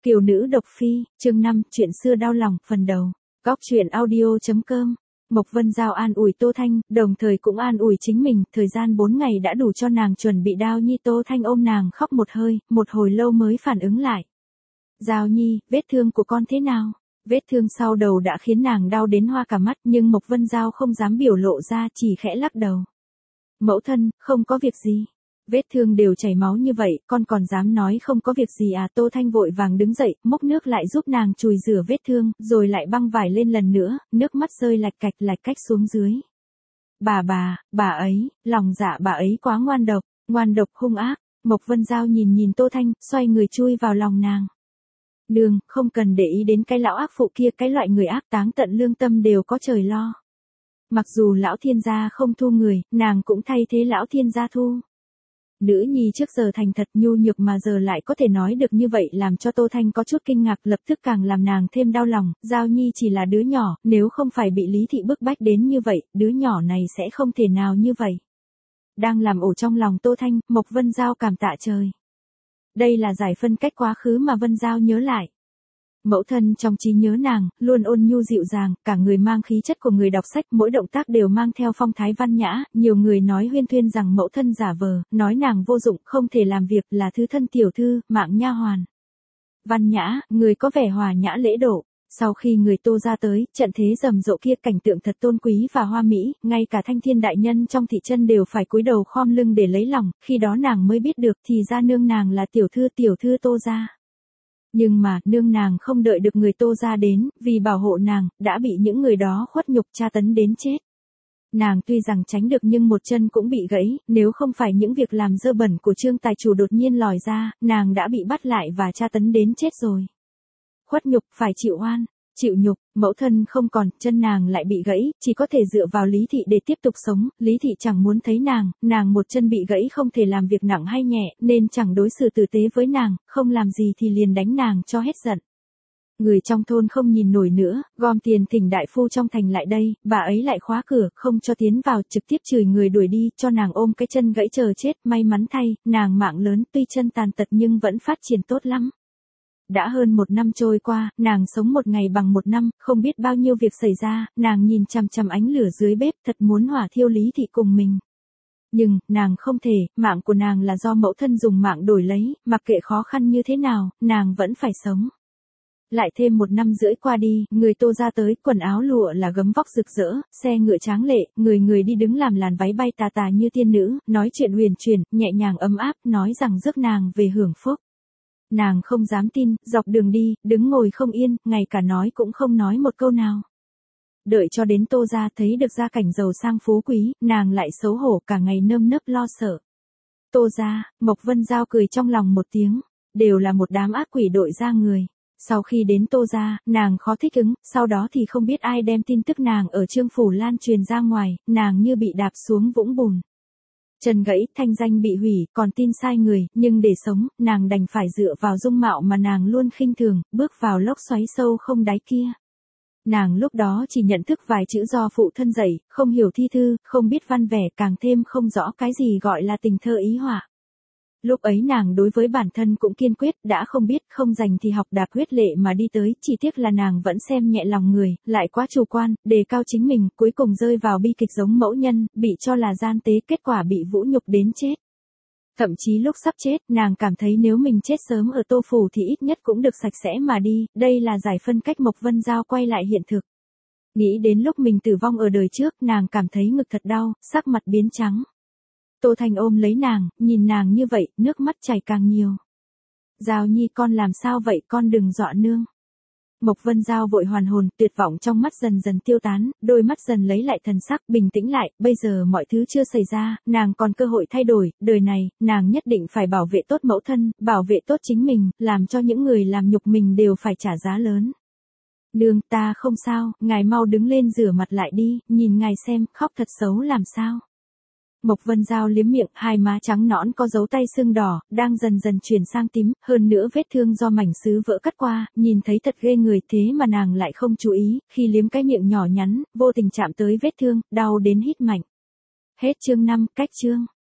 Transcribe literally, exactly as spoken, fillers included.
Kiều nữ độc phi, chương năm, chuyện xưa đau lòng, phần đầu. Góc truyện audio chấm com. Mộc Vân Giao an ủi Tô Thanh, đồng thời cũng an ủi chính mình, thời gian bốn ngày đã đủ cho nàng chuẩn bị đao nhi. Tô Thanh ôm nàng khóc một hơi, một hồi lâu mới phản ứng lại. Giao nhi, vết thương của con thế nào? Vết thương sau đầu đã khiến nàng đau đến hoa cả mắt, nhưng Mộc Vân Giao không dám biểu lộ ra, chỉ khẽ lắc đầu. Mẫu thân, không có việc gì. Vết thương đều chảy máu như vậy, con còn dám nói không có việc gì à? Tô Thanh vội vàng đứng dậy, múc nước lại giúp nàng chùi rửa vết thương, rồi lại băng vải lên lần nữa, nước mắt rơi lạch cạch lạch cách xuống dưới. Bà bà, bà ấy, lòng dạ bà ấy quá ngoan độc, ngoan độc hung ác. Mộc Vân Giao nhìn nhìn Tô Thanh, xoay người chui vào lòng nàng. Nương, không cần để ý đến cái lão ác phụ kia, cái loại người ác táng tận lương tâm đều có trời lo. Mặc dù lão thiên gia không thu người, nàng cũng thay thế lão thiên gia thu. Nữ nhi trước giờ thành thật nhu nhược mà giờ lại có thể nói được như vậy, làm cho Tô Thanh có chút kinh ngạc, lập tức càng làm nàng thêm đau lòng. Giao nhi chỉ là đứa nhỏ, nếu không phải bị Lý Thị bức bách đến như vậy, đứa nhỏ này sẽ không thể nào như vậy. Đang làm ổ trong lòng Tô Thanh, Mộc Vân Giao cảm tạ trời. Đây là giải phân cách quá khứ mà Vân Giao nhớ lại. Mẫu thân trong trí nhớ nàng, luôn ôn nhu dịu dàng, cả người mang khí chất của người đọc sách, mỗi động tác đều mang theo phong thái văn nhã. Nhiều người nói huyên thuyên rằng mẫu thân giả vờ, nói nàng vô dụng, không thể làm việc, là thứ thân tiểu thư, mạng nha hoàn. Văn nhã, người có vẻ hòa nhã lễ độ. Sau khi người Tô ra tới, trận thế rầm rộ kia cảnh tượng thật tôn quý và hoa mỹ, ngay cả thanh thiên đại nhân trong thị chân đều phải cúi đầu khom lưng để lấy lòng, khi đó nàng mới biết được thì ra nương nàng là tiểu thư tiểu thư Tô ra. Nhưng mà, nương nàng không đợi được người Tô ra đến, vì bảo hộ nàng, đã bị những người đó khuất nhục tra tấn đến chết. Nàng tuy rằng tránh được nhưng một chân cũng bị gãy, nếu không phải những việc làm dơ bẩn của Trương tài chủ đột nhiên lòi ra, nàng đã bị bắt lại và tra tấn đến chết rồi. Khuất nhục, phải chịu oan, chịu nhục, mẫu thân không còn, chân nàng lại bị gãy, chỉ có thể dựa vào Lý Thị để tiếp tục sống. Lý Thị chẳng muốn thấy nàng, nàng một chân bị gãy không thể làm việc nặng hay nhẹ, nên chẳng đối xử tử tế với nàng, không làm gì thì liền đánh nàng cho hết giận. Người trong thôn không nhìn nổi nữa, gom tiền thỉnh đại phu trong thành lại đây, bà ấy lại khóa cửa, không cho tiến vào, trực tiếp chửi người đuổi đi, cho nàng ôm cái chân gãy chờ chết. May mắn thay, nàng mạng lớn, tuy chân tàn tật nhưng vẫn phát triển tốt lắm. Đã hơn một năm trôi qua, nàng sống một ngày bằng một năm, không biết bao nhiêu việc xảy ra, nàng nhìn chằm chằm ánh lửa dưới bếp, thật muốn hỏa thiêu Lý Thị cùng mình. Nhưng, nàng không thể, mạng của nàng là do mẫu thân dùng mạng đổi lấy, mặc kệ khó khăn như thế nào, nàng vẫn phải sống. Lại thêm một năm rưỡi qua đi, người Tô ra tới, quần áo lụa là gấm vóc rực rỡ, xe ngựa tráng lệ, người người đi đứng làm làn váy bay tà tà như tiên nữ, nói chuyện huyền chuyển, nhẹ nhàng ấm áp, nói rằng rước nàng về hưởng phúc. Nàng không dám tin, dọc đường đi, đứng ngồi không yên, ngay cả nói cũng không nói một câu nào. Đợi cho đến Tô ra thấy được gia cảnh giàu sang phú quý, nàng lại xấu hổ cả ngày nơm nớp lo sợ. Tô ra, Mộc Vân Giao cười trong lòng một tiếng, đều là một đám ác quỷ đội ra người. Sau khi đến Tô ra, nàng khó thích ứng, sau đó thì không biết ai đem tin tức nàng ở Trương Phủ lan truyền ra ngoài, nàng như bị đạp xuống vũng bùn. Chân gãy, thanh danh bị hủy, còn tin sai người, nhưng để sống, nàng đành phải dựa vào dung mạo mà nàng luôn khinh thường, bước vào lốc xoáy sâu không đáy kia. Nàng lúc đó chỉ nhận thức vài chữ do phụ thân dạy, không hiểu thi thư, không biết văn vẻ, càng thêm không rõ cái gì gọi là tình thơ ý họa. Lúc ấy nàng đối với bản thân cũng kiên quyết, đã không biết, không dành thì học đạp huyết lệ mà đi tới, chỉ tiếc là nàng vẫn xem nhẹ lòng người, lại quá chủ quan, đề cao chính mình, cuối cùng rơi vào bi kịch giống mẫu nhân, bị cho là gian tế, kết quả bị vũ nhục đến chết. Thậm chí lúc sắp chết, nàng cảm thấy nếu mình chết sớm ở Tô Phủ thì ít nhất cũng được sạch sẽ mà đi, đây là giải phân cách. Mộc Vân Giao quay lại hiện thực. Nghĩ đến lúc mình tử vong ở đời trước, nàng cảm thấy ngực thật đau, sắc mặt biến trắng. Tô Thanh ôm lấy nàng, nhìn nàng như vậy, nước mắt chảy càng nhiều. Giao nhi con làm sao vậy, con đừng dọa nương. Mộc Vân Giao vội hoàn hồn, tuyệt vọng trong mắt dần dần tiêu tán, đôi mắt dần lấy lại thần sắc, bình tĩnh lại, bây giờ mọi thứ chưa xảy ra, nàng còn cơ hội thay đổi, đời này, nàng nhất định phải bảo vệ tốt mẫu thân, bảo vệ tốt chính mình, làm cho những người làm nhục mình đều phải trả giá lớn. Nương, ta không sao, ngài mau đứng lên rửa mặt lại đi, nhìn ngài xem, khóc thật xấu làm sao. Mộc Vân Giao liếm miệng, hai má trắng nõn có dấu tay sưng đỏ, đang dần dần chuyển sang tím, hơn nữa vết thương do mảnh sứ vỡ cắt qua, nhìn thấy thật ghê người, thế mà nàng lại không chú ý, khi liếm cái miệng nhỏ nhắn, vô tình chạm tới vết thương, đau đến hít mạnh. Hết chương năm, cách chương.